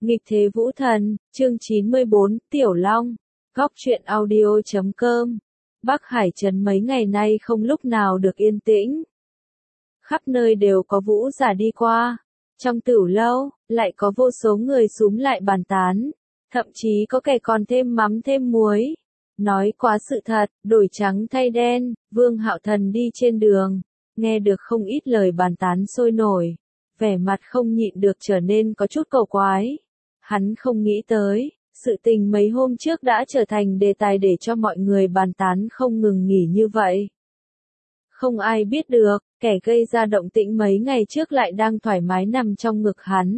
Nghịch thế vũ thần, chương 94, Tiểu Long, góc truyện audio.com. Bắc Hải Trấn mấy ngày nay không lúc nào được yên tĩnh. Khắp nơi đều có vũ giả đi qua. Trong tửu lâu, lại có vô số người xúm lại bàn tán. Thậm chí có kẻ còn thêm mắm thêm muối. Nói quá sự thật, đổi trắng thay đen, Vương Hạo Thần đi trên đường. Nghe được không ít lời bàn tán sôi nổi. Vẻ mặt không nhịn được trở nên có chút cầu quái. Hắn không nghĩ tới, sự tình mấy hôm trước đã trở thành đề tài để cho mọi người bàn tán không ngừng nghỉ như vậy. Không ai biết được, kẻ gây ra động tĩnh mấy ngày trước lại đang thoải mái nằm trong ngực hắn.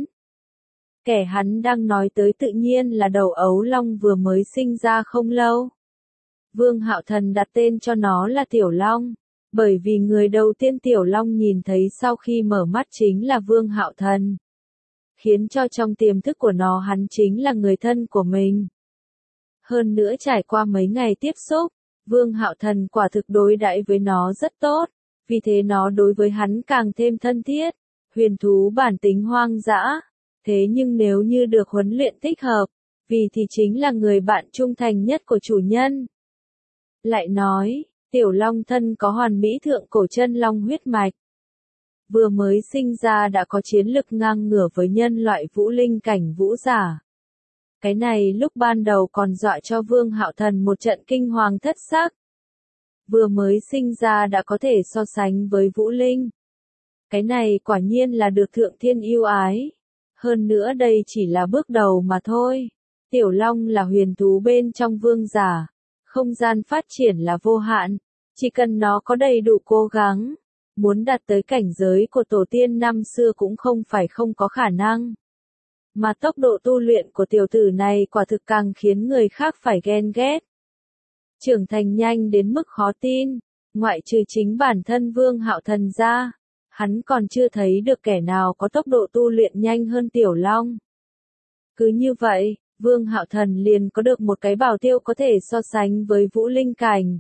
Kẻ hắn đang nói tới tự nhiên là đầu ấu long vừa mới sinh ra không lâu. Vương Hạo Thần đặt tên cho nó là Tiểu Long, bởi vì người đầu tiên Tiểu Long nhìn thấy sau khi mở mắt chính là Vương Hạo Thần. Khiến cho trong tiềm thức của nó hắn chính là người thân của mình. Hơn nữa trải qua mấy ngày tiếp xúc, Vương Hạo Thần quả thực đối đãi với nó rất tốt, vì thế nó đối với hắn càng thêm thân thiết. Huyền thú bản tính hoang dã, thế nhưng nếu như được huấn luyện thích hợp, vì thì chính là người bạn trung thành nhất của chủ nhân. Lại nói, Tiểu Long thân có hoàn mỹ thượng cổ chân long huyết mạch. Vừa mới sinh ra đã có chiến lực ngang ngửa với nhân loại vũ linh cảnh vũ giả. Cái này lúc ban đầu còn dọa cho Vương Hạo Thần một trận kinh hoàng thất sắc. Vừa mới sinh ra đã có thể so sánh với vũ linh. Cái này quả nhiên là được thượng thiên yêu ái. Hơn nữa đây chỉ là bước đầu mà thôi. Tiểu Long là huyền thú bên trong vương giả. Không gian phát triển là vô hạn. Chỉ cần nó có đầy đủ cố gắng. Muốn đạt tới cảnh giới của tổ tiên năm xưa cũng không phải không có khả năng. Mà tốc độ tu luyện của tiểu tử này quả thực càng khiến người khác phải ghen ghét. Trưởng thành nhanh đến mức khó tin, ngoại trừ chính bản thân Vương Hạo Thần ra, hắn còn chưa thấy được kẻ nào có tốc độ tu luyện nhanh hơn Tiểu Long. Cứ như vậy, Vương Hạo Thần liền có được một cái bảo tiêu có thể so sánh với vũ linh cảnh.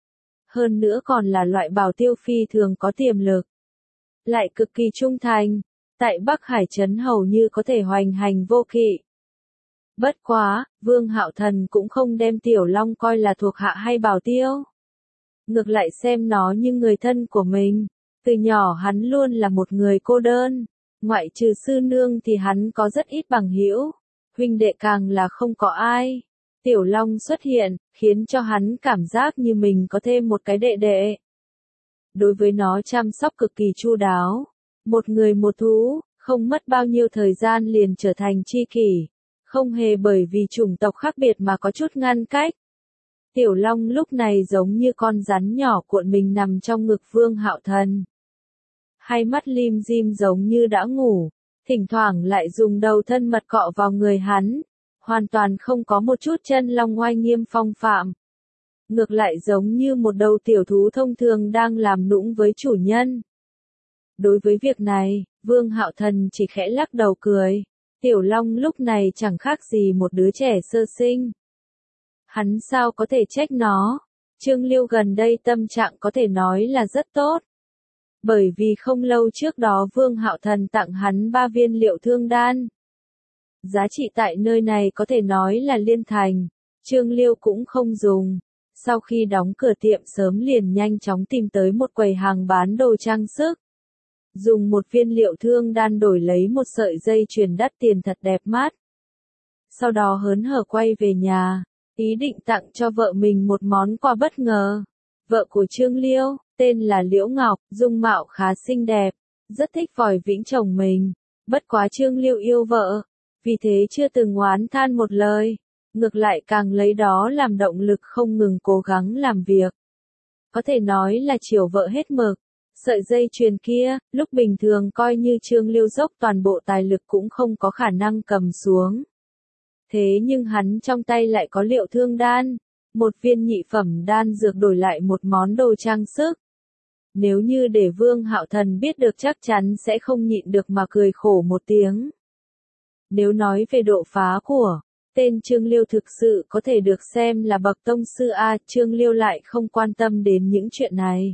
Hơn nữa còn là loại bảo tiêu phi thường có tiềm lực. Lại cực kỳ trung thành, tại Bắc Hải Trấn hầu như có thể hoành hành vô kỵ. Bất quá, Vương Hạo Thần cũng không đem Tiểu Long coi là thuộc hạ hay bảo tiêu. Ngược lại xem nó như người thân của mình. Từ nhỏ hắn luôn là một người cô đơn. Ngoại trừ sư nương thì hắn có rất ít bằng hữu. Huynh đệ càng là không có ai. Tiểu Long xuất hiện, khiến cho hắn cảm giác như mình có thêm một cái đệ đệ. Đối với nó chăm sóc cực kỳ chu đáo. Một người một thú, không mất bao nhiêu thời gian liền trở thành tri kỷ. Không hề bởi vì chủng tộc khác biệt mà có chút ngăn cách. Tiểu Long lúc này giống như con rắn nhỏ cuộn mình nằm trong ngực Vương Hạo Thần. Hai mắt lim dim giống như đã ngủ, thỉnh thoảng lại dùng đầu thân mật cọ vào người hắn. Hoàn toàn không có một chút chân long oai nghiêm phong phạm. Ngược lại giống như một đầu tiểu thú thông thường đang làm nũng với chủ nhân. Đối với việc này, Vương Hạo Thần chỉ khẽ lắc đầu cười. Tiểu Long lúc này chẳng khác gì một đứa trẻ sơ sinh. Hắn sao có thể trách nó? Trương Liêu gần đây tâm trạng có thể nói là rất tốt. Bởi vì không lâu trước đó Vương Hạo Thần tặng hắn 3 viên liệu thương đan. Giá trị tại nơi này có thể nói là liên thành, Trương Liêu cũng không dùng. Sau khi đóng cửa tiệm sớm liền nhanh chóng tìm tới một quầy hàng bán đồ trang sức. Dùng một viên liệu thương đan đổi lấy một sợi dây chuyền đắt tiền thật đẹp mắt. Sau đó hớn hở quay về nhà, ý định tặng cho vợ mình một món quà bất ngờ. Vợ của Trương Liêu, tên là Liễu Ngọc, dung mạo khá xinh đẹp, rất thích Vòi Vĩnh chồng mình. Bất quá Trương Liêu yêu vợ, vì thế chưa từng oán than một lời, ngược lại càng lấy đó làm động lực không ngừng cố gắng làm việc. Có thể nói là chiều vợ hết mực. Sợi dây chuyền kia, lúc bình thường coi như Trương Liêu dốc toàn bộ tài lực cũng không có khả năng cầm xuống. Thế nhưng hắn trong tay lại có liệu thương đan, một viên nhị phẩm đan dược đổi lại một món đồ trang sức. Nếu như để Vương Hạo Thần biết được chắc chắn sẽ không nhịn được mà cười khổ một tiếng. Nếu nói về độ phá của tên Trương Liêu thực sự có thể được xem là bậc tông sư A, Trương Liêu lại không quan tâm đến những chuyện này.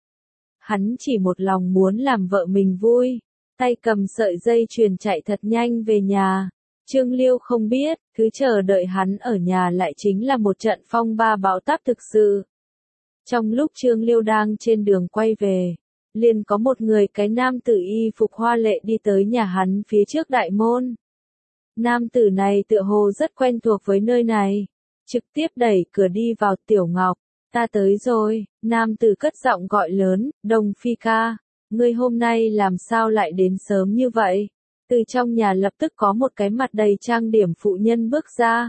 Hắn chỉ một lòng muốn làm vợ mình vui, tay cầm sợi dây chuyền chạy thật nhanh về nhà. Trương Liêu không biết, thứ chờ đợi hắn ở nhà lại chính là một trận phong ba bão táp thực sự. Trong lúc Trương Liêu đang trên đường quay về, liền có một người cái nam tử y phục hoa lệ đi tới nhà hắn phía trước đại môn. Nam tử này tựa hồ rất quen thuộc với nơi này, trực tiếp đẩy cửa đi vào. Tiểu Ngọc, ta tới rồi, nam tử cất giọng gọi lớn, Đồng Phi ca, ngươi hôm nay làm sao lại đến sớm như vậy? Từ trong nhà lập tức có một cái mặt đầy trang điểm phụ nhân bước ra.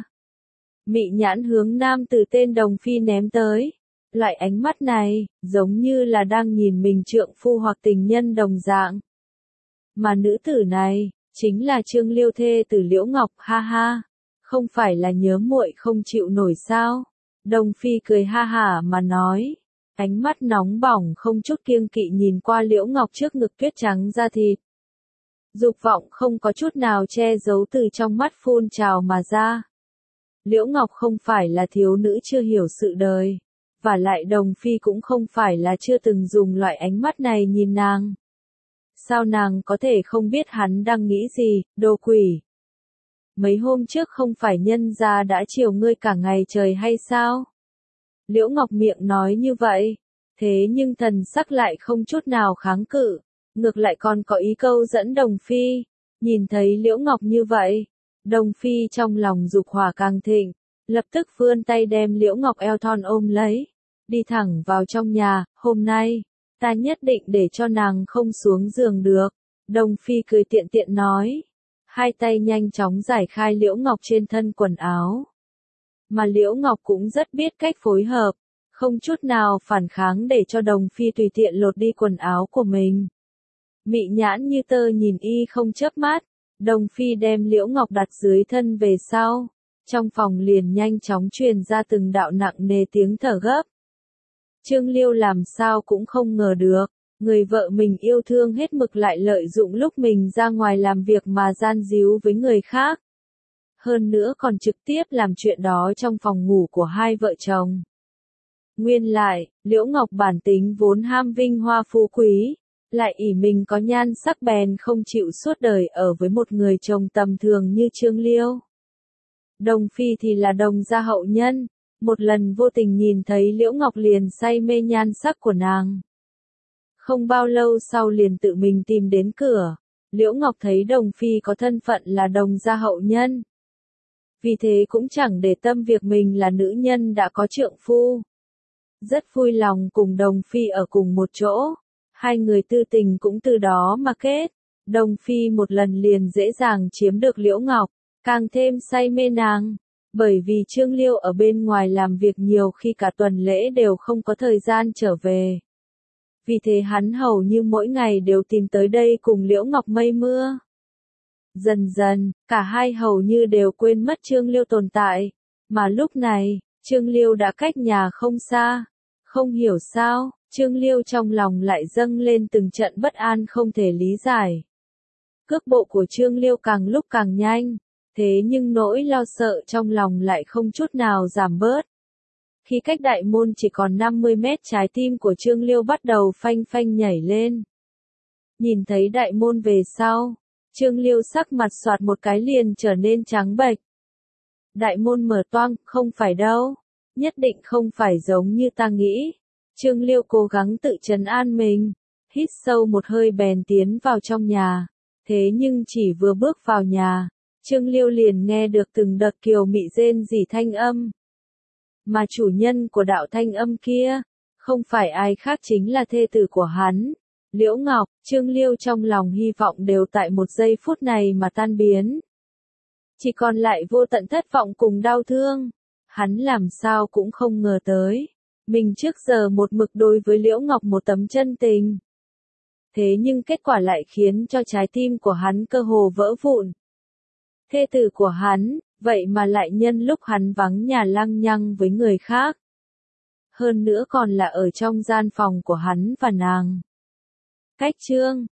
Mị nhãn hướng nam tử tên Đồng Phi ném tới. Loại ánh mắt này, giống như là đang nhìn mình trượng phu hoặc tình nhân đồng dạng. Mà nữ tử này, chính là Trương Liêu thê tử Liễu Ngọc, ha ha. Không phải là nhớ muội không chịu nổi sao? Đồng Phi cười ha hả mà nói. Ánh mắt nóng bỏng không chút kiêng kỵ nhìn qua Liễu Ngọc trước ngực tuyết trắng da thịt. Dục vọng không có chút nào che giấu từ trong mắt phun trào mà ra. Liễu Ngọc không phải là thiếu nữ chưa hiểu sự đời. Và lại Đồng Phi cũng không phải là chưa từng dùng loại ánh mắt này nhìn nàng. Sao nàng có thể không biết hắn đang nghĩ gì, đồ quỷ? Mấy hôm trước không phải nhân gia đã chiều ngươi cả ngày trời hay sao? Liễu Ngọc miệng nói như vậy, thế nhưng thần sắc lại không chút nào kháng cự, ngược lại còn có ý câu dẫn Đồng Phi. Nhìn thấy Liễu Ngọc như vậy, Đồng Phi trong lòng dục hỏa càng thịnh, lập tức vươn tay đem Liễu Ngọc eo thon ôm lấy, đi thẳng vào trong nhà. Hôm nay, ta nhất định để cho nàng không xuống giường được. Đồng Phi cười tiện tiện nói, hai tay nhanh chóng giải khai Liễu Ngọc trên thân quần áo. Mà Liễu Ngọc cũng rất biết cách phối hợp, không chút nào phản kháng để cho Đồng Phi tùy tiện lột đi quần áo của mình. Mị nhãn như tơ nhìn y không chớp mắt, Đồng Phi đem Liễu Ngọc đặt dưới thân về sau. Trong phòng liền nhanh chóng truyền ra từng đạo nặng nề tiếng thở gấp. Trương Liêu làm sao cũng không ngờ được, người vợ mình yêu thương hết mực lại lợi dụng lúc mình ra ngoài làm việc mà gian díu với người khác. Hơn nữa còn trực tiếp làm chuyện đó trong phòng ngủ của hai vợ chồng. Nguyên lại, Liễu Ngọc bản tính vốn ham vinh hoa phú quý, lại ỷ mình có nhan sắc bèn không chịu suốt đời ở với một người chồng tầm thường như Trương Liêu. Đồng Phi thì là đồng gia hậu nhân, một lần vô tình nhìn thấy Liễu Ngọc liền say mê nhan sắc của nàng. Không bao lâu sau liền tự mình tìm đến cửa, Liễu Ngọc thấy Đồng Phi có thân phận là đồng gia hậu nhân. Vì thế cũng chẳng để tâm việc mình là nữ nhân đã có trượng phu. Rất vui lòng cùng Đồng Phi ở cùng một chỗ, hai người tư tình cũng từ đó mà kết. Đồng Phi một lần liền dễ dàng chiếm được Liễu Ngọc, càng thêm say mê nàng. Bởi vì Trương Liêu ở bên ngoài làm việc nhiều khi cả tuần lễ đều không có thời gian trở về. Vì thế hắn hầu như mỗi ngày đều tìm tới đây cùng Liễu Ngọc mây mưa. Dần dần, cả hai hầu như đều quên mất Trương Liêu tồn tại. Mà lúc này, Trương Liêu đã cách nhà không xa. Không hiểu sao, Trương Liêu trong lòng lại dâng lên từng trận bất an không thể lý giải. Cước bộ của Trương Liêu càng lúc càng nhanh. Thế nhưng nỗi lo sợ trong lòng lại không chút nào giảm bớt. Khi cách đại môn chỉ còn 50 mét, trái tim của Trương Liêu bắt đầu phanh phanh nhảy lên. Nhìn thấy đại môn về sau, Trương Liêu sắc mặt xoạt một cái liền trở nên trắng bệch. Đại môn mở toang, không phải đâu. Nhất định không phải giống như ta nghĩ. Trương Liêu cố gắng tự trấn an mình. Hít sâu một hơi bèn tiến vào trong nhà. Thế nhưng chỉ vừa bước vào nhà, Trương Liêu liền nghe được từng đợt kiều mị rên rỉ thanh âm. Mà chủ nhân của đạo thanh âm kia, không phải ai khác chính là thê tử của hắn, Liễu Ngọc. Trương Liêu trong lòng hy vọng đều tại một giây phút này mà tan biến. Chỉ còn lại vô tận thất vọng cùng đau thương. Hắn làm sao cũng không ngờ tới. Mình trước giờ một mực đối với Liễu Ngọc một tấm chân tình. Thế nhưng kết quả lại khiến cho trái tim của hắn cơ hồ vỡ vụn. Thê tử của hắn, vậy mà lại nhân lúc hắn vắng nhà lăng nhăng với người khác. Hơn nữa còn là ở trong gian phòng của hắn và nàng. Cách chương